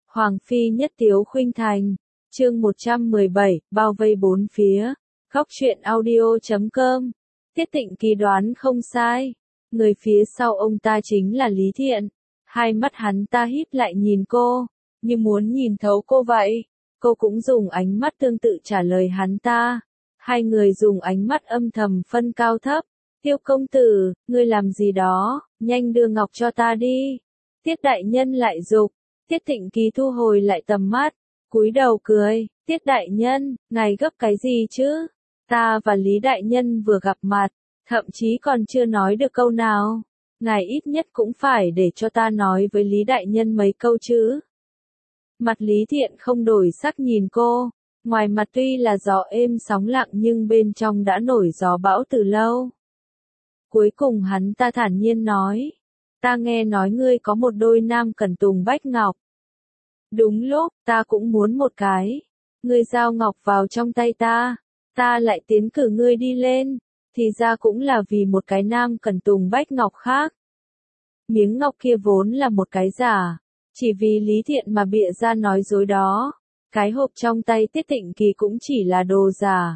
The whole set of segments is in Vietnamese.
Hoàng phi nhất tiếu khuynh thành. Chương 117, bao vây bốn phía. Góc truyện audio.com. Tiết Tịnh Kỳ đoán không sai. Người phía sau ông ta chính là Lý Thiện. Hai mắt hắn ta híp lại nhìn cô, như muốn nhìn thấu cô vậy. Cô cũng dùng ánh mắt tương tự trả lời hắn ta. Hai người dùng ánh mắt âm thầm phân cao thấp. Tiêu công tử, ngươi làm gì đó, nhanh đưa ngọc cho ta đi. Tiết đại nhân lại dục. Tiết Tịnh Kỳ thu hồi lại tầm mắt, cúi đầu cười. Tiết đại nhân, ngài gấp cái gì chứ? Ta và Lý đại nhân vừa gặp mặt, thậm chí còn chưa nói được câu nào. Ngài ít nhất cũng phải để cho ta nói với Lý đại nhân mấy câu chứ. Mặt Lý Thiện không đổi sắc nhìn cô. Ngoài mặt tuy là gió êm sóng lặng nhưng bên trong đã nổi gió bão từ lâu. Cuối cùng hắn ta thản nhiên nói. Ta nghe nói ngươi có một đôi nam cẩn tùng bách ngọc. Đúng lúc, ta cũng muốn một cái. Ngươi giao ngọc vào trong tay ta lại tiến cử ngươi đi lên. Thì ra cũng là vì một cái nam cẩn tùng bách ngọc khác. Miếng ngọc kia vốn là một cái giả. Chỉ vì Lý Thiện mà bịa ra nói dối đó. Cái hộp trong tay Tiết Tịnh Kỳ cũng chỉ là đồ giả.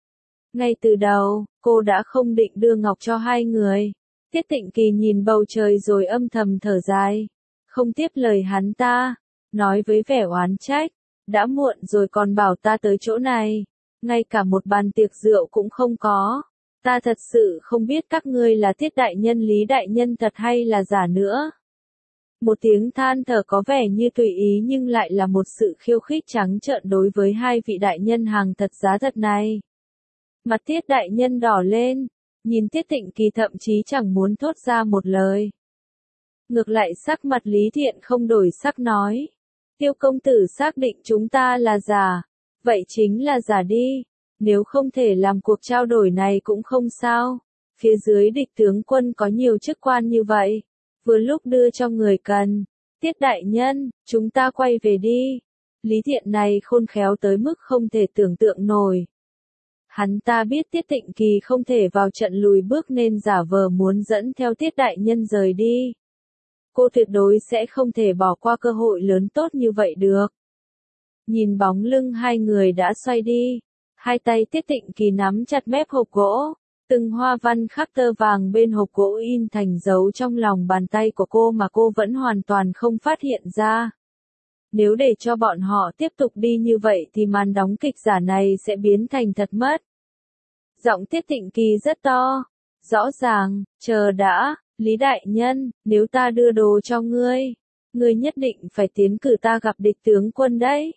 Ngay từ đầu, cô đã không định đưa ngọc cho hai người. Tiết Tịnh Kỳ nhìn bầu trời rồi âm thầm thở dài. Không tiếp lời hắn ta. Nói với vẻ oán trách. Đã muộn rồi còn bảo ta tới chỗ này. Ngay cả một bàn tiệc rượu cũng không có. Ta thật sự không biết các ngươi là Tiết đại nhân Lý đại nhân thật hay là giả nữa. Một tiếng than thở có vẻ như tùy ý nhưng lại là một sự khiêu khích trắng trợn đối với hai vị đại nhân hàng thật giá thật này. Mặt Tiết đại nhân đỏ lên, nhìn Tiết Tịnh Kỳ thậm chí chẳng muốn thốt ra một lời. Ngược lại sắc mặt Lý Thiện không đổi sắc nói. Tiêu công tử xác định chúng ta là giả. Vậy chính là giả đi. Nếu không thể làm cuộc trao đổi này cũng không sao. Phía dưới địch tướng quân có nhiều chức quan như vậy. Vừa lúc đưa cho người cần. Tiết đại nhân, chúng ta quay về đi. Lý Thiện này khôn khéo tới mức không thể tưởng tượng nổi. Hắn ta biết Tiết Tịnh Kỳ không thể vào trận lùi bước nên giả vờ muốn dẫn theo Tiết đại nhân rời đi. Cô tuyệt đối sẽ không thể bỏ qua cơ hội lớn tốt như vậy được. Nhìn bóng lưng hai người đã xoay đi. Hai tay Tiết Tịnh Kỳ nắm chặt mép hộp gỗ. Từng hoa văn khắc tơ vàng bên hộp gỗ in thành dấu trong lòng bàn tay của cô mà cô vẫn hoàn toàn không phát hiện ra. Nếu để cho bọn họ tiếp tục đi như vậy thì màn đóng kịch giả này sẽ biến thành thật mất. Giọng Tiết Tịnh Kỳ rất to. Rõ ràng, chờ đã, Lý đại nhân, nếu ta đưa đồ cho ngươi nhất định phải tiến cử ta gặp địch tướng quân đấy.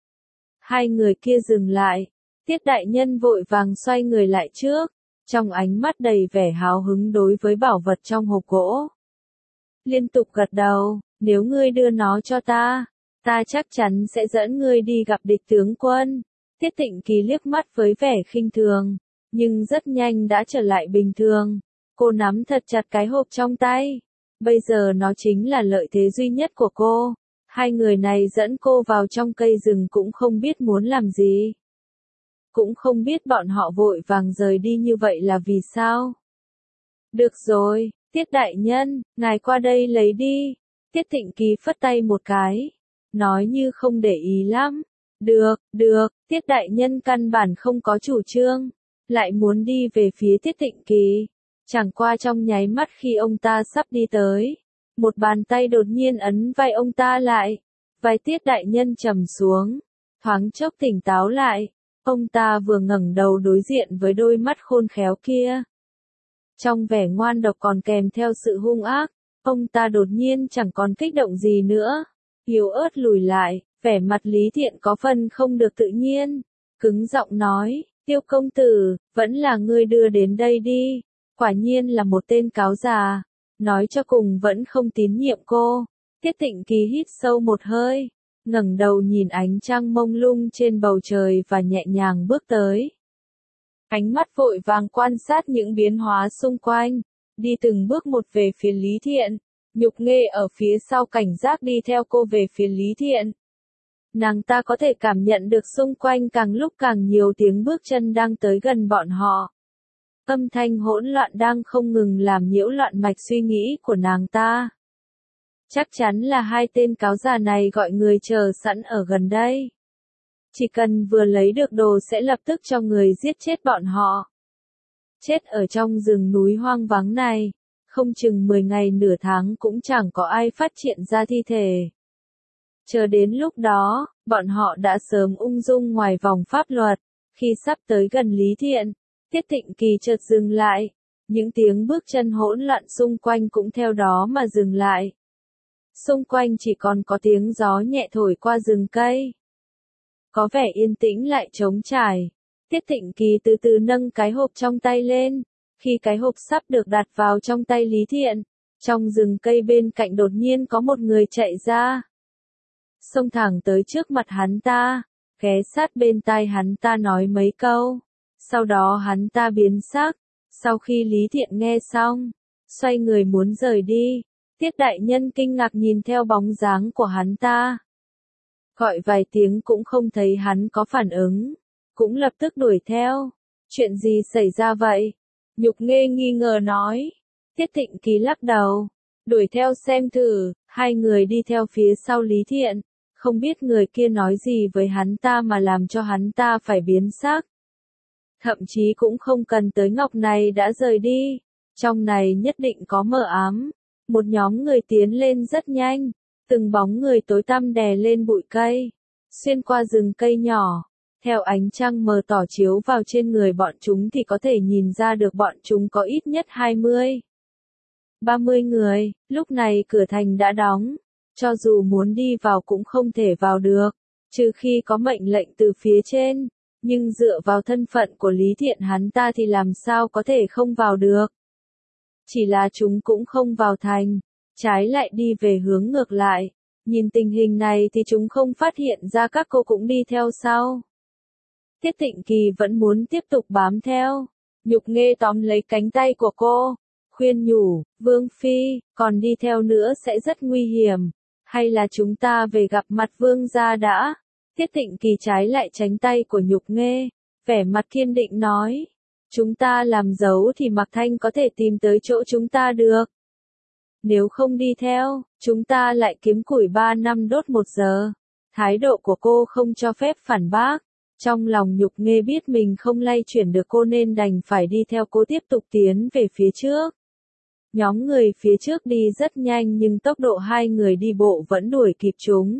Hai người kia dừng lại. Tiết đại nhân vội vàng xoay người lại trước. Trong ánh mắt đầy vẻ hào hứng đối với bảo vật trong hộp gỗ. Liên tục gật đầu, nếu ngươi đưa nó cho ta chắc chắn sẽ dẫn ngươi đi gặp địch tướng quân. Tiết Tịnh Kỳ liếc mắt với vẻ khinh thường, nhưng rất nhanh đã trở lại bình thường. Cô nắm thật chặt cái hộp trong tay. Bây giờ nó chính là lợi thế duy nhất của cô. Hai người này dẫn cô vào trong cây rừng cũng không biết muốn làm gì. Cũng không biết bọn họ vội vàng rời đi như vậy là vì sao. Được rồi, Tiết đại nhân, ngài qua đây lấy đi. Tiết Tịnh Kỳ phất tay một cái. Nói như không để ý lắm. Được, Tiết đại nhân căn bản không có chủ trương. Lại muốn đi về phía Tiết Tịnh Kỳ. Chẳng qua trong nháy mắt khi ông ta sắp đi tới. Một bàn tay đột nhiên ấn vai ông ta lại. Vai Tiết đại nhân trầm xuống. Thoáng chốc tỉnh táo lại. Ông ta vừa ngẩng đầu đối diện với đôi mắt khôn khéo kia. Trong vẻ ngoan độc còn kèm theo sự hung ác, ông ta đột nhiên chẳng còn kích động gì nữa. Yếu ớt lùi lại, vẻ mặt Lý Thiện có phần không được tự nhiên. Cứng giọng nói, Tiêu công tử, vẫn là ngươi đưa đến đây đi. Quả nhiên là một tên cáo già. Nói cho cùng vẫn không tín nhiệm cô. Tiết Tịnh Kỳ hít sâu một hơi. Ngẩng đầu nhìn ánh trăng mông lung trên bầu trời và nhẹ nhàng bước tới. Ánh mắt vội vàng quan sát những biến hóa xung quanh, đi từng bước một về phía Lý Thiện. Nhục Nghê ở phía sau cảnh giác đi theo cô về phía Lý Thiện. Nàng ta có thể cảm nhận được xung quanh càng lúc càng nhiều tiếng bước chân đang tới gần bọn họ. Âm thanh hỗn loạn đang không ngừng làm nhiễu loạn mạch suy nghĩ của nàng ta. Chắc chắn là hai tên cáo già này gọi người chờ sẵn ở gần đây. Chỉ cần vừa lấy được đồ sẽ lập tức cho người giết chết bọn họ. Chết ở trong rừng núi hoang vắng này, không chừng 10 ngày nửa tháng cũng chẳng có ai phát hiện ra thi thể. Chờ đến lúc đó, bọn họ đã sớm ung dung ngoài vòng pháp luật. Khi sắp tới gần Lý Thiện, Tiết Tịnh Kỳ chợt dừng lại. Những tiếng bước chân hỗn loạn xung quanh cũng theo đó mà dừng lại. Xung quanh chỉ còn có tiếng gió nhẹ thổi qua rừng cây. Có vẻ yên tĩnh lại trống trải. Tiết Tịnh Kỳ từ từ nâng cái hộp trong tay lên. Khi cái hộp sắp được đặt vào trong tay Lý Thiện, trong rừng cây bên cạnh đột nhiên có một người chạy ra. Xông thẳng tới trước mặt hắn ta, ghé sát bên tai hắn ta nói mấy câu. Sau đó hắn ta biến sắc. Sau khi Lý Thiện nghe xong, xoay người muốn rời đi. Tiết đại nhân kinh ngạc nhìn theo bóng dáng của hắn ta. Gọi vài tiếng cũng không thấy hắn có phản ứng. Cũng lập tức đuổi theo. Chuyện gì xảy ra vậy? Nhục Nghê nghi ngờ nói. Tiết Tịnh Kỳ lắc đầu. Đuổi theo xem thử. Hai người đi theo phía sau Lý Thiện. Không biết người kia nói gì với hắn ta mà làm cho hắn ta phải biến sắc. Thậm chí cũng không cần tới ngọc này đã rời đi. Trong này nhất định có mờ ám. Một nhóm người tiến lên rất nhanh. Từng bóng người tối tăm đè lên bụi cây. Xuyên qua rừng cây nhỏ. Theo ánh trăng mờ tỏ chiếu vào trên người bọn chúng thì có thể nhìn ra được bọn chúng có ít nhất 20-30 người. Lúc này cửa thành đã đóng. Cho dù muốn đi vào cũng không thể vào được. Trừ khi có mệnh lệnh từ phía trên. Nhưng dựa vào thân phận của Lý Thiện hắn ta thì làm sao có thể không vào được. Chỉ là chúng cũng không vào thành. Trái lại đi về hướng ngược lại. Nhìn tình hình này thì chúng không phát hiện ra các cô cũng đi theo sau. Tiết Tịnh Kỳ vẫn muốn tiếp tục bám theo. Nhục Nghê tóm lấy cánh tay của cô. Khuyên nhủ, Vương Phi, còn đi theo nữa sẽ rất nguy hiểm. Hay là chúng ta về gặp mặt Vương gia đã? Tiết Tịnh Kỳ trái lại tránh tay của Nhục Nghê. Vẻ mặt kiên định nói. Chúng ta làm dấu thì Mạc Thanh có thể tìm tới chỗ chúng ta được. Nếu không đi theo, chúng ta lại kiếm củi 3 năm đốt 1 giờ. Thái độ của cô không cho phép phản bác. Trong lòng Nhục Nghê biết mình không lay chuyển được cô nên đành phải đi theo cô tiếp tục tiến về phía trước. Nhóm người phía trước đi rất nhanh nhưng tốc độ hai người đi bộ vẫn đuổi kịp chúng.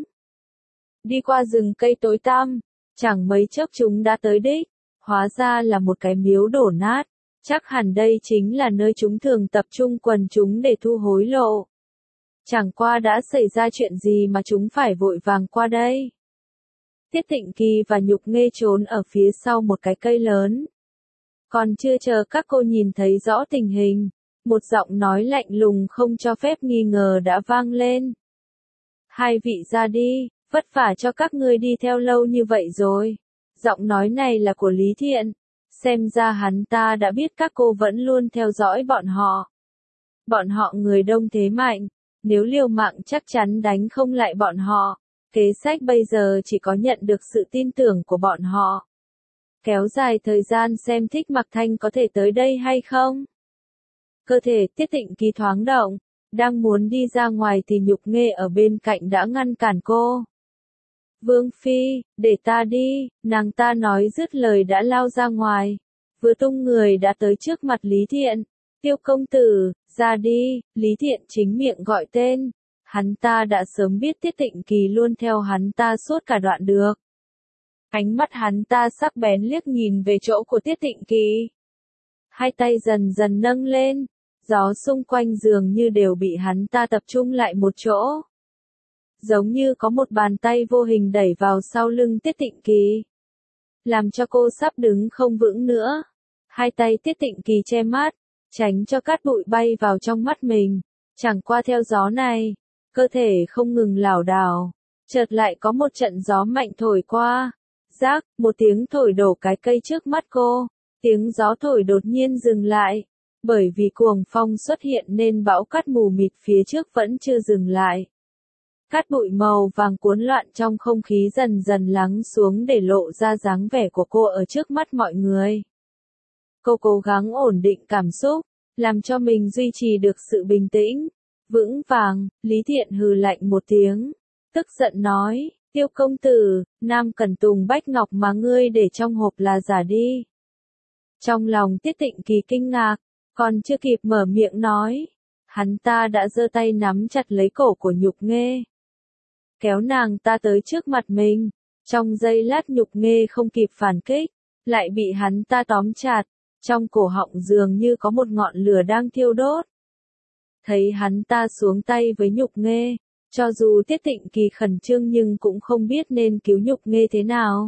Đi qua rừng cây tối tăm, chẳng mấy chốc chúng đã tới đích. Hóa ra là một cái miếu đổ nát. Chắc hẳn đây chính là nơi chúng thường tập trung quần chúng để thu hối lộ. Chẳng qua đã xảy ra chuyện gì mà chúng phải vội vàng qua đây. Tiết Tịnh Kỳ và Nhục Nghê trốn ở phía sau một cái cây lớn. Còn chưa chờ các cô nhìn thấy rõ tình hình, một giọng nói lạnh lùng không cho phép nghi ngờ đã vang lên. Hai vị ra đi, vất vả cho các ngươi đi theo lâu như vậy rồi. Giọng nói này là của Lý Thiện. Xem ra hắn ta đã biết các cô vẫn luôn theo dõi bọn họ. Bọn họ người đông thế mạnh, nếu liều mạng chắc chắn đánh không lại bọn họ. Kế sách bây giờ chỉ có nhận được sự tin tưởng của bọn họ. Kéo dài thời gian xem thích Mạc Thanh có thể tới đây hay không. Cơ thể Tiết Tịnh Kỳ thoáng động, đang muốn đi ra ngoài thì Nhục Nghê ở bên cạnh đã ngăn cản cô. Vương Phi, để ta đi, nàng ta nói dứt lời đã lao ra ngoài. Vừa tung người đã tới trước mặt Lý Thiện. Tiêu công tử, ra đi, Lý Thiện chính miệng gọi tên. Hắn ta đã sớm biết Tiết Tịnh Kỳ luôn theo hắn ta suốt cả đoạn đường. Ánh mắt hắn ta sắc bén liếc nhìn về chỗ của Tiết Tịnh Kỳ. Hai tay dần dần nâng lên, gió xung quanh dường như đều bị hắn ta tập trung lại một chỗ. Giống như có một bàn tay vô hình đẩy vào sau lưng Tiết Tịnh Kỳ. Làm cho cô sắp đứng không vững nữa. Hai tay Tiết Tịnh Kỳ che mắt, tránh cho cát bụi bay vào trong mắt mình. Chẳng qua theo gió này, cơ thể không ngừng lảo đảo. Chợt lại có một trận gió mạnh thổi qua. Rác, một tiếng thổi đổ cái cây trước mắt cô. Tiếng gió thổi đột nhiên dừng lại. Bởi vì cuồng phong xuất hiện nên bão cát mù mịt phía trước vẫn chưa dừng lại. Cát bụi màu vàng cuốn loạn trong không khí dần dần lắng xuống để lộ ra dáng vẻ của cô ở trước mắt mọi người. Cô cố gắng ổn định cảm xúc, làm cho mình duy trì được sự bình tĩnh. Vững vàng, Lý Thiện hừ lạnh một tiếng, tức giận nói, Tiêu công tử, Nam Cẩn Tùng Bách Ngọc mà ngươi để trong hộp là giả đi. Trong lòng Tiết Tịnh Kỳ kinh ngạc, còn chưa kịp mở miệng nói, hắn ta đã giơ tay nắm chặt lấy cổ của Nhục Nghê, kéo nàng ta tới trước mặt mình. Trong giây lát Nhục Nghê không kịp phản kích, lại bị hắn ta tóm chặt, trong cổ họng dường như có một ngọn lửa đang thiêu đốt. Thấy hắn ta xuống tay với Nhục Nghê, cho dù Tiết Tịnh Kỳ khẩn trương nhưng cũng không biết nên cứu Nhục Nghê thế nào.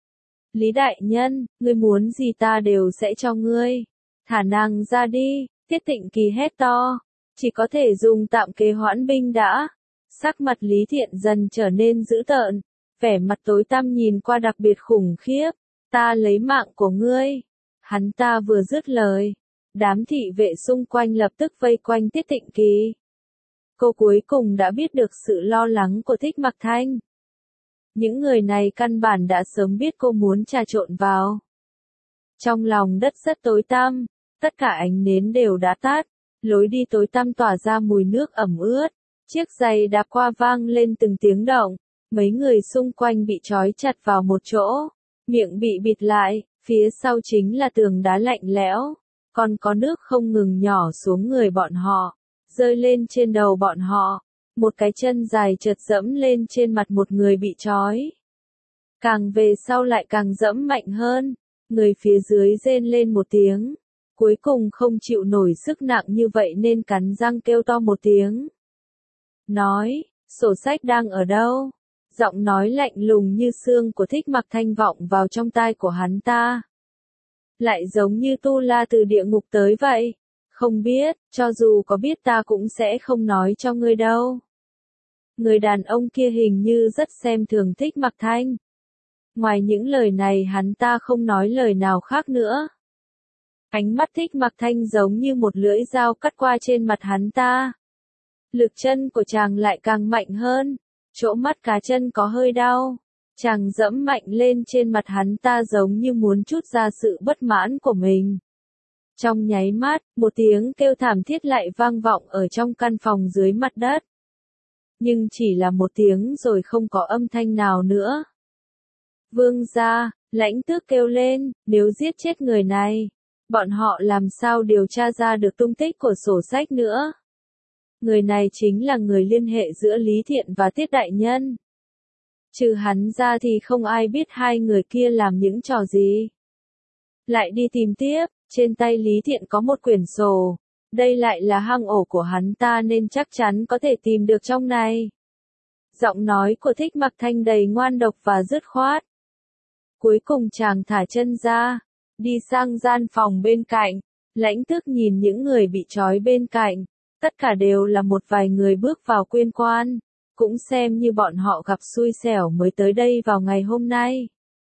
Lý đại nhân, ngươi muốn gì ta đều sẽ cho ngươi. Thả nàng ra đi, Tiết Tịnh Kỳ hét to, chỉ có thể dùng tạm kế hoãn binh đã. Sắc mặt Lý Thiện dần trở nên dữ tợn, vẻ mặt tối tăm nhìn qua đặc biệt khủng khiếp, ta lấy mạng của ngươi. Hắn ta vừa dứt lời, đám thị vệ xung quanh lập tức vây quanh Tiết Tịnh Kỳ. Cô cuối cùng đã biết được sự lo lắng của Thích Mặc Thanh. Những người này căn bản đã sớm biết cô muốn trà trộn vào. Trong lòng đất rất tối tăm, tất cả ánh nến đều đã tắt, lối đi tối tăm tỏa ra mùi nước ẩm ướt, chiếc giày đạp qua vang lên từng tiếng động, mấy người xung quanh bị trói chặt vào một chỗ, miệng bị bịt lại, phía sau chính là tường đá lạnh lẽo, còn có nước không ngừng nhỏ xuống người bọn họ, rơi lên trên đầu bọn họ. Một cái chân dài chợt dẫm lên trên mặt một người bị trói. Càng về sau lại càng dẫm mạnh hơn, người phía dưới rên lên một tiếng. Cuối cùng không chịu nổi sức nặng như vậy nên cắn răng kêu to một tiếng. Nói, sổ sách đang ở đâu? Giọng nói lạnh lùng như xương của Thích Mặc Thanh vọng vào trong tai của hắn ta. Lại giống như tu la từ địa ngục tới vậy. Không biết, cho dù có biết ta cũng sẽ không nói cho ngươi đâu. Người đàn ông kia hình như rất xem thường Thích Mặc Thanh. Ngoài những lời này hắn ta không nói lời nào khác nữa. Ánh mắt Thích Mặc Thanh giống như một lưỡi dao cắt qua trên mặt hắn ta. Lực chân của chàng lại càng mạnh hơn. Chỗ mắt cá chân có hơi đau. Chàng dẫm mạnh lên trên mặt hắn ta giống như muốn trút ra sự bất mãn của mình. Trong nháy mắt, một tiếng kêu thảm thiết lại vang vọng ở trong căn phòng dưới mặt đất. Nhưng chỉ là một tiếng rồi không có âm thanh nào nữa. Vương gia, Lãnh Tước kêu lên, nếu giết chết người này, bọn họ làm sao điều tra ra được tung tích của sổ sách nữa. Người này chính là người liên hệ giữa Lý Thiện và Tiết Đại Nhân. Trừ hắn ra thì không ai biết hai người kia làm những trò gì. Lại đi tìm tiếp, trên tay Lý Thiện có một quyển sổ. Đây lại là hang ổ của hắn ta nên chắc chắn có thể tìm được trong này. Giọng nói của Thích Mặc Thanh đầy ngoan độc và dứt khoát. Cuối cùng chàng thả chân ra, đi sang gian phòng bên cạnh. Lãnh Tước nhìn những người bị trói bên cạnh, tất cả đều là một vài người bước vào quyên quan, cũng xem như bọn họ gặp xui xẻo mới tới đây vào ngày hôm nay.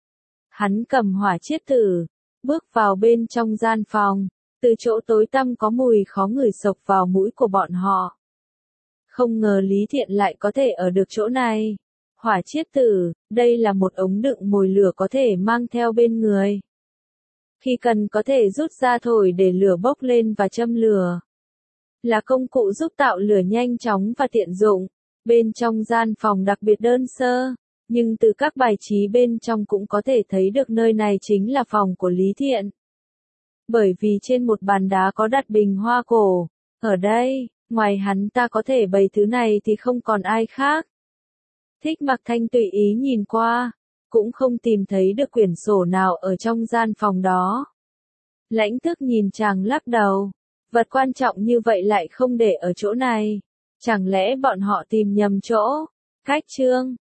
Hắn cầm hỏa chiết tử, bước vào bên trong gian phòng. Từ chỗ tối tăm có mùi khó ngửi xộc vào mũi của bọn họ. Không ngờ Lý Thiện lại có thể ở được chỗ này. Hỏa chiết tử, đây là một ống đựng mồi lửa có thể mang theo bên người. Khi cần có thể rút ra thổi để lửa bốc lên và châm lửa. Là công cụ giúp tạo lửa nhanh chóng và tiện dụng. Bên trong gian phòng đặc biệt đơn sơ, nhưng từ các bài trí bên trong cũng có thể thấy được nơi này chính là phòng của Lý Thiện. Bởi vì trên một bàn đá có đặt bình hoa cổ, ở đây, ngoài hắn ta có thể bày thứ này thì không còn ai khác. Thích Mặc Thanh tùy ý nhìn qua, cũng không tìm thấy được quyển sổ nào ở trong gian phòng đó. Lãnh Tước nhìn chàng lắc đầu, vật quan trọng như vậy lại không để ở chỗ này, chẳng lẽ bọn họ tìm nhầm chỗ? Cách chương